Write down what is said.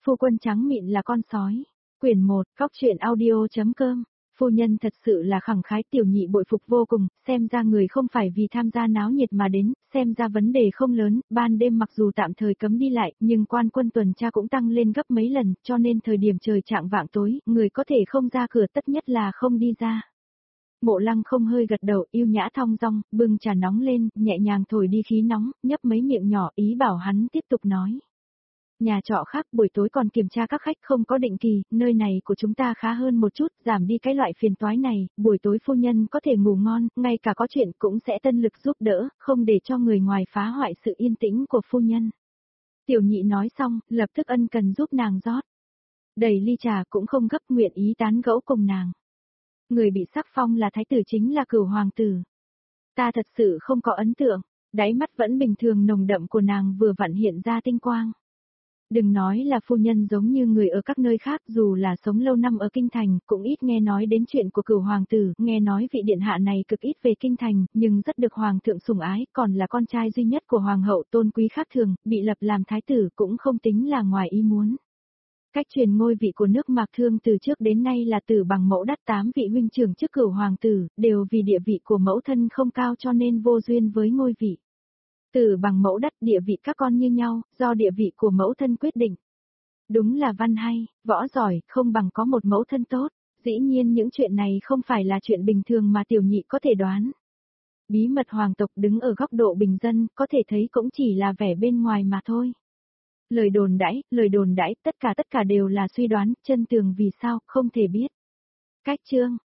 Phu quân trắng mịn là con sói. Quyển 1, Cóc truyện audio.com. Phu nhân thật sự là khẳng khái, Tiểu Nhị bội phục vô cùng, xem ra người không phải vì tham gia náo nhiệt mà đến, xem ra vấn đề không lớn, ban đêm mặc dù tạm thời cấm đi lại, nhưng quan quân tuần tra cũng tăng lên gấp mấy lần, cho nên thời điểm trời chạng vạng tối, người có thể không ra cửa tất nhất là không đi ra. Mộ Lăng không hơi gật đầu, yêu nhã thong dong, bưng trà nóng lên, nhẹ nhàng thổi đi khí nóng, nhấp mấy miệng nhỏ, ý bảo hắn tiếp tục nói. Nhà trọ khác buổi tối còn kiểm tra các khách không có định kỳ, nơi này của chúng ta khá hơn một chút, giảm đi cái loại phiền toái này, buổi tối phu nhân có thể ngủ ngon, ngay cả có chuyện cũng sẽ tân lực giúp đỡ, không để cho người ngoài phá hoại sự yên tĩnh của phu nhân. Tiểu Nhị nói xong, lập tức ân cần giúp nàng rót. Đầy ly trà cũng không gấp, nguyện ý tán gẫu cùng nàng. Người bị sắc phong là thái tử chính là Cửu hoàng tử. Ta thật sự không có ấn tượng, đáy mắt vẫn bình thường nồng đậm của nàng vừa vặn hiện ra tinh quang. Đừng nói là phu nhân giống như người ở các nơi khác, dù là sống lâu năm ở kinh thành, cũng ít nghe nói đến chuyện của Cửu hoàng tử, nghe nói vị điện hạ này cực ít về kinh thành, nhưng rất được hoàng thượng sủng ái, còn là con trai duy nhất của hoàng hậu, tôn quý khác thường, bị lập làm thái tử cũng không tính là ngoài ý muốn. Cách truyền ngôi vị của nước Mạc Thương từ trước đến nay là Tử Bằng mẫu đắt 8 vị huynh trưởng trước Cửu hoàng tử, đều vì địa vị của mẫu thân không cao cho nên vô duyên với ngôi vị. Tử Bằng mẫu đắt địa vị các con như nhau, do địa vị của mẫu thân quyết định. Đúng là văn hay, võ giỏi, không bằng có một mẫu thân tốt. Dĩ nhiên những chuyện này không phải là chuyện bình thường mà Tiểu Nhị có thể đoán. Bí mật hoàng tộc đứng ở góc độ bình dân, có thể thấy cũng chỉ là vẻ bên ngoài mà thôi. Lời đồn đãi, tất cả đều là suy đoán, chân tường vì sao, không thể biết. Cách chương,